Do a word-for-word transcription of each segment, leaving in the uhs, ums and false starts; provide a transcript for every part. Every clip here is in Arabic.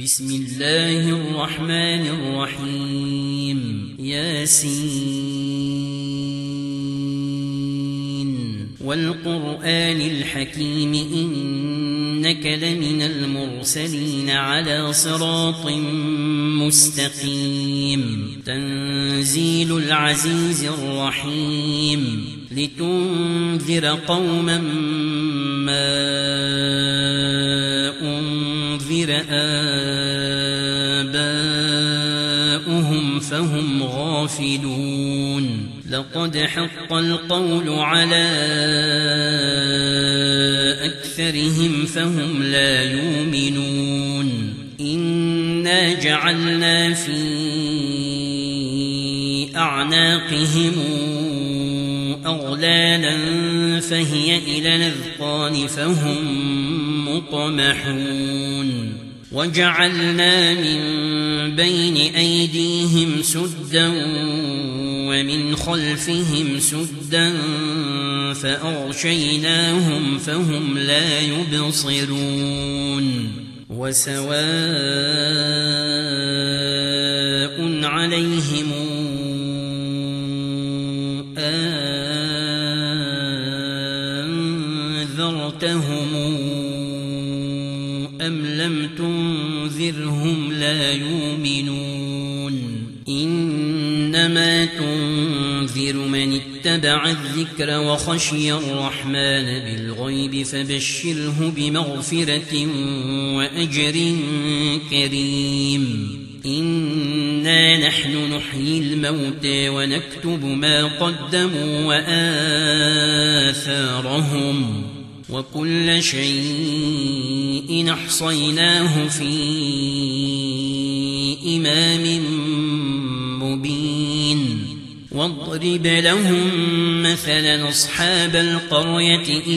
بسم الله الرحمن الرحيم ياسين والقرآن الحكيم إنك لمن المرسلين على صراط مستقيم تنزيل العزيز الرحيم لتنذر قوما ما أنذر آباؤهم فهم غافلون لقد حق القول على أكثرهم فهم لا يؤمنون إنا جعلنا في أعناقهم أغلالا فهي إلى الأذقان فهم مقمحون وجعلنا من بين أيديهم سدا ومن خلفهم سدا فأغشيناهم فهم لا يبصرون وسواء عليهم أنذرتهم أم لم تنذرهم لا يؤمنون إنما تنذر من اتبع الذكر وخشي الرحمن بالغيب فبشره بمغفرة وأجر كريم إنا نحن نحيي الموتى ونكتب ما قدموا وآثارهم وكل شيء أحصيناه في إمام مبين واضرب لهم مثلا أصحاب القرية إذ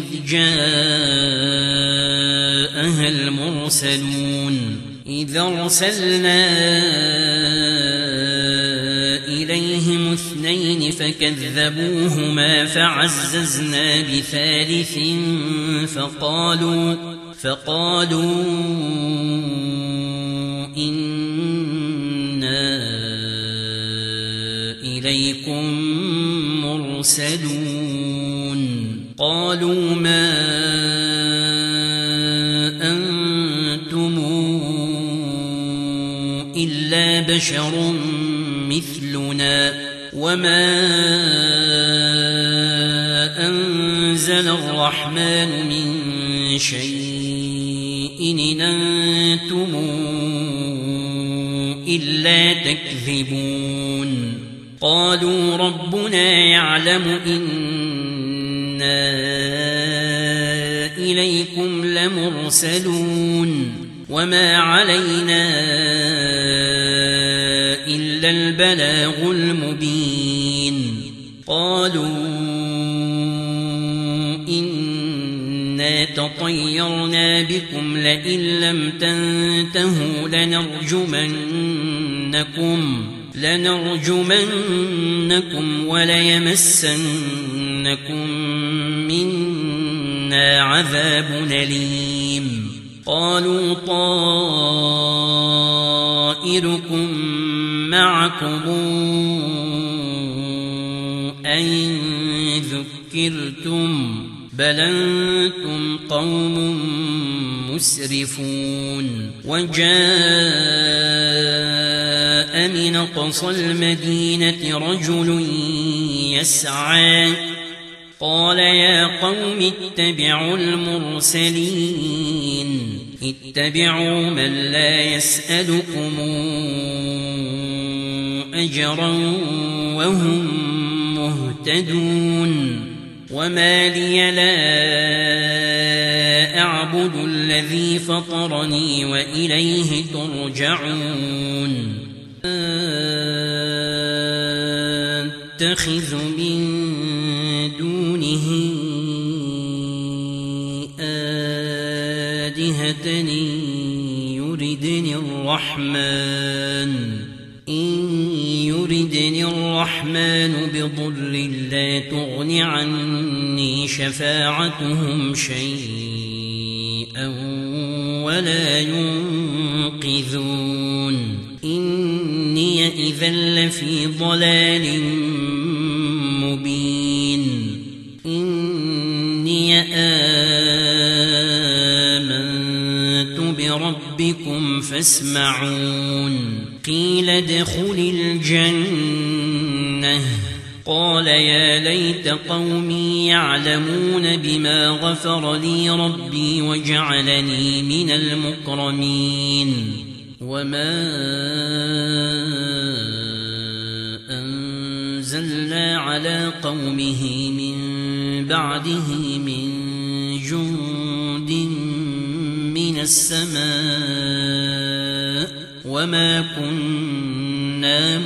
جاءها المرسلون إذ أرسلنا إليهم اثنين فكذبوهما فعززنا بثالث فقالوا فقالوا إنا إليكم مرسلون قالوا ما أنتم إلا بشر مثلنا وما أنزل الرحمن من شيء إن أنتم إلا تكذبون قالوا ربنا يعلم إنا إليكم لمرسلون وما علينا إلا البلاغ المبين قالوا إنا تطيرنا بكم لئن لم تنتهوا لنرجمنكم لنرجمنكم وليمسنكم منا عذاب أليم قالوا طائركم معكم أئن ذكرتم بل أنتم قوم مسرفون وجاء من أقصى المدينة رجل يسعى قال يا قوم اتبعوا المرسلين اتبعوا من لا يسألكم أجرا وهم مهتدون وما لي لا أعبد الذي فطرني وإليه ترجعون أتخذ من دونه آلهة يردني الرحمن إن يردني الرحمن بضر لا تغن عني شفاعتهم شيئا ولا ينقذون إني إذا لفي ضلال مبين إني آمنت بربكم فاسمعون قيل ادخل الجنة قال يا ليت قومي يعلمون بما غفر لي ربي وجعلني من المكرمين وما أنزلنا على قومه من بعده من جند من السماء وما كنا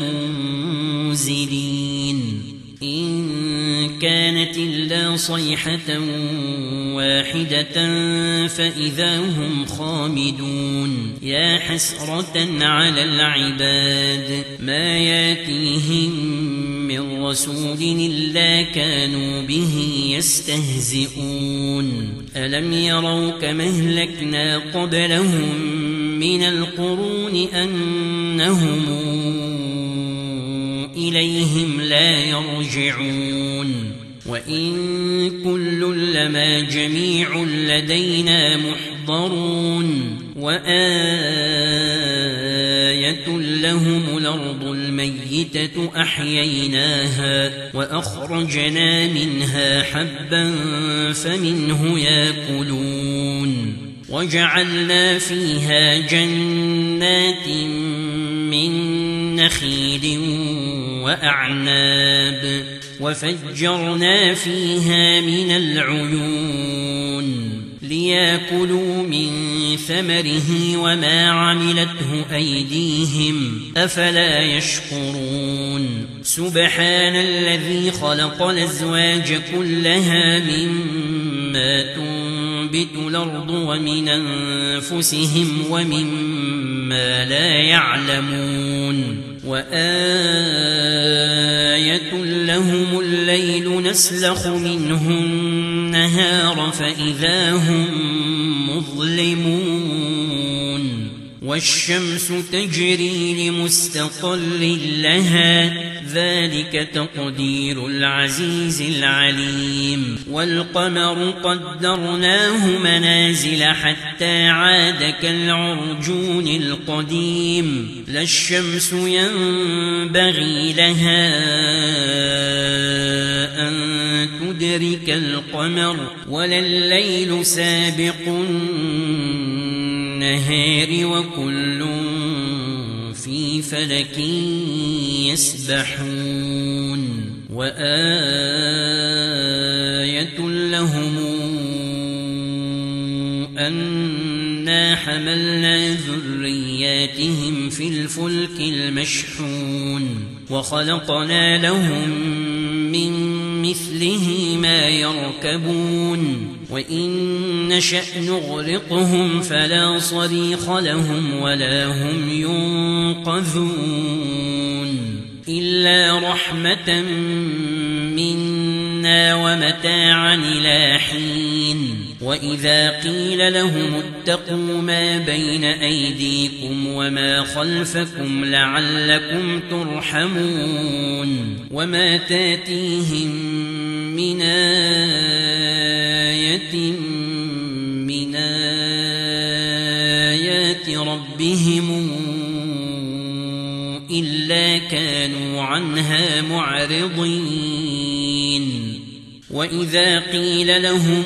منزلين إن كانت إلا صيحة واحدة فإذا هم خامدون يا حسرة على العباد ما ياتيهم من رسول إلا كانوا به يستهزئون ألم يروا كما أهلكنا قبلهم من القرون أنهم إليهم لا يرجعون وإن كل لما جميع لدينا محضرون وآية لهم الأرض الميتة أحييناها وأخرجنا منها حبا فمنه يأكلون وجعلنا فيها جنات من نخيل وأعناب وفجرنا فيها من العيون ليأكلوا من ثمره وما عملته أيديهم أفلا يشكرون سبحان الذي خلق الأزواج كلها مما تنبت الأرض ومن أنفسهم ومما لا يعلمون وآية لهم الليل نسلخ منه النهار فإذا هم مظلمون والشمس تجري لمستقر لها ذلك تقدير العزيز العليم والقمر قدرناه منازل حتى عاد كالعرجون القديم لا الشمس ينبغي لها أن تدرك القمر ولا الليل سابق النهار وكل في فلك يسبحون وآية لهم أنا حملنا ذرياتهم في الفلك المشحون وخلقنا لهم من مثله ما يركبون وإن نشأ نغرقهم فلا صريخ لهم ولا هم ينقذون إلا رحمة منا ومتاعا إلى حين وإذا قيل لهم اتقوا ما بين أيديكم وما خلفكم لعلكم ترحمون وما تاتيهم من آية من آيات ربهم إلا كانوا عنها معرضين وإذا قيل لهم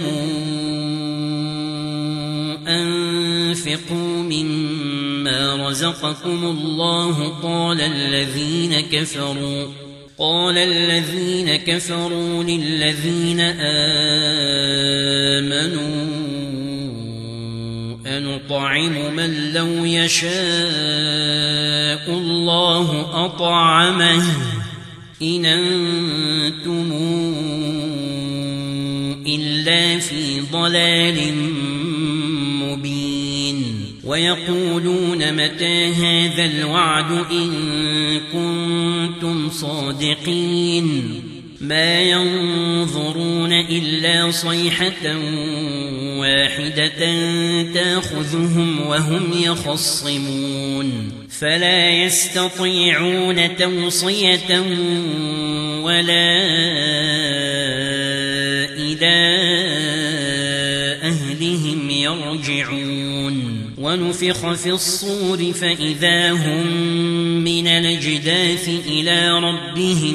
أنفقوا مما رزقكم الله قال الذين كفروا قال الذين كفروا للذين آمنوا أنطعم من لو يشاء الله أطعمه إن أنتم إلا في ضلال مبين ويقولون متى هذا الوعد إن كنتم صادقين ما ينظرون إلا صيحة واحدة تأخذهم وهم يخصمون فلا يستطيعون توصية ولا إلى أهلهم يرجعون ونفخ في الصور فإذا هم من الأجداث إلى ربهم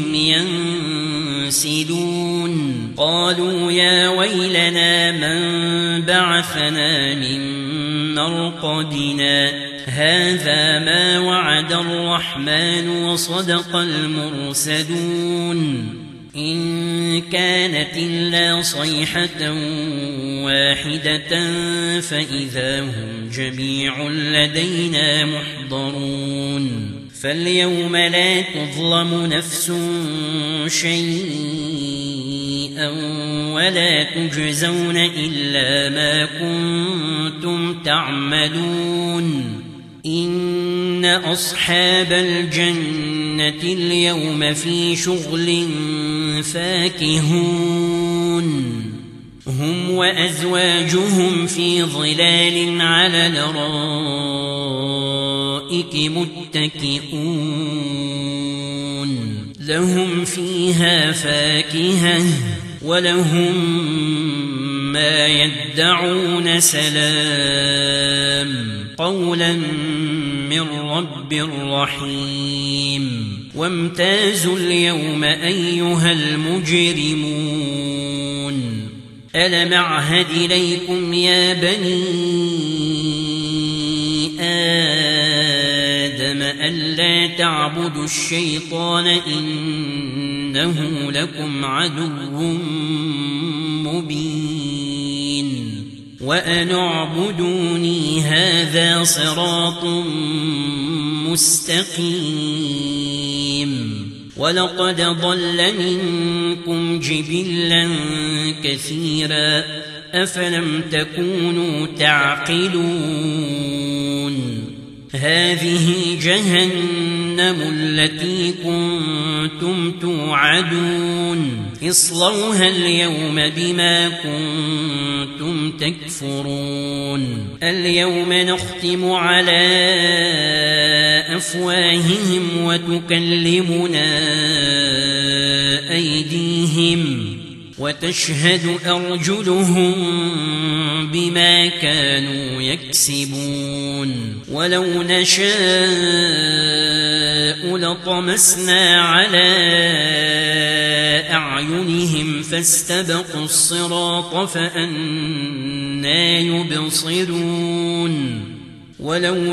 ينسلون قالوا يا ويلنا من بعثنا من مرقدنا هذا ما وعد الرحمن وصدق المرسلون إن كانت إلا صيحة واحدة فإذا هم جميع لدينا محضرون فاليوم لا تظلم نفس شيئا ولا تجزون إلا ما كنتم تعملون إن أصحاب الجنة اليوم في شغل فاكهون هم وأزواجهم في ظلال على الأرائك متكئون لهم فيها فاكهة ولهم ما يدعون سلام قولا من رب رحيم وامتازوا اليوم أيها المجرمون ألم أعهد إليكم يا بني آدم ألا تعبدوا الشيطان إنه لكم عدو مبين وأن اعبدوني هذا صراط مستقيم ولقد ضل منكم جبلا كثيرا أفلم تكونوا تعقلون هذه جهنم التي كنتم توعدون اصلوها اليوم بما كنتم تكفرون اليوم نختم على أفواههم وتكلمنا أيديهم وتشهد أرجلهم بما كانوا يكسبون ولو نشاء لطمسنا على أعينهم فاستبقوا الصراط فأنى يبصرون ولو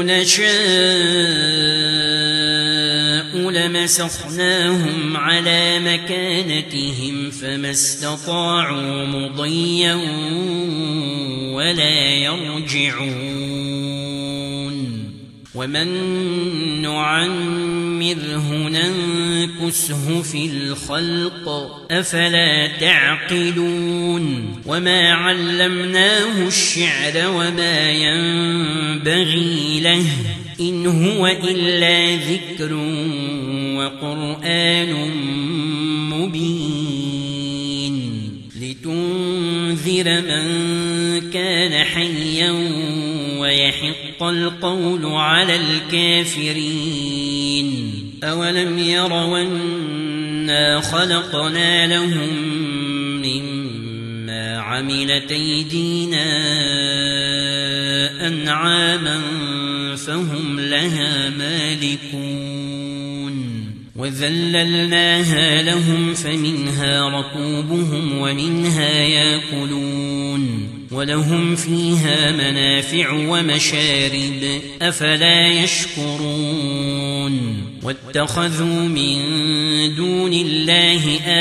نشاء لمسخناهم على مكانتهم فما استطاعوا مضيا ولا يرجعون ومن نعمره ننكسه في الخلق أفلا تعقلون وما علمناه الشعر وما ينبغي له إن هو إلا ذكر وقرآن مبين لتنذر من كان حيا ويحق القول على الكافرين أولم يروا أنا خلقنا لهم مما عملت أيدينا أنعاما فهم لها مالكون وذللناها لهم فمنها ركوبهم ومنها يأكلون ولهم فيها منافع ومشارب أفلا يشكرون واتخذوا من دون الله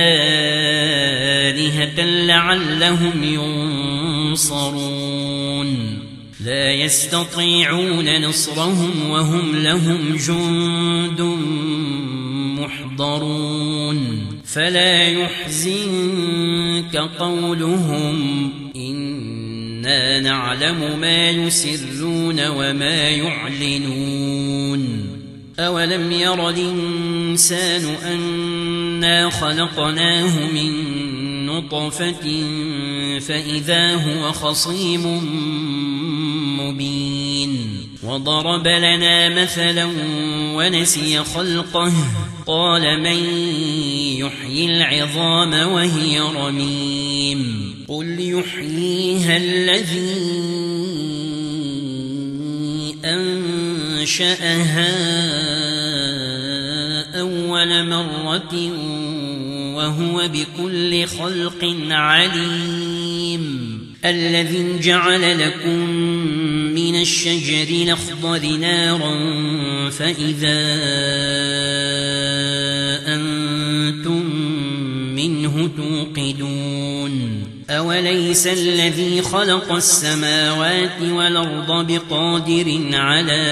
آلهة لعلهم ينصرون لا يستطيعون نصرهم وهم لهم جند محضرون فلا يحزنك قولهم إنا نعلم ما يسرون وما يعلنون أولم ير الإنسان أنا خلقناه من نطفة فإذا هو خصيم مبين وضرب لنا مثلا ونسي خلقه قال من يحيي العظام وهي رميم قل يحييها الذي أنشأها أول مرة وهو بكل خلق عليم الذي جعل لكم من الشجر الأخضر نارا فإذا أنتم منه توقدون أوليس الذي خلق السماوات والأرض بقادر على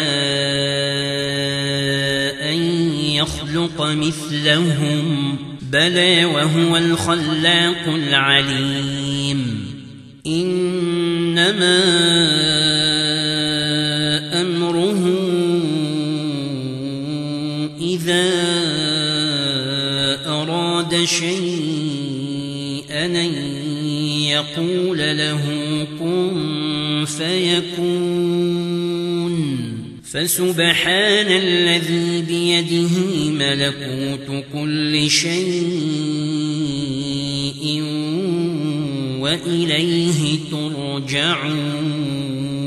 أن يخلق مثلهم بلى وهو الخلاق العليم إنما أمره إذا أراد شيئا أن يقول له كن فيكون فسبحان الذي بيده ملكوت كل شيء وإليه ترجعون.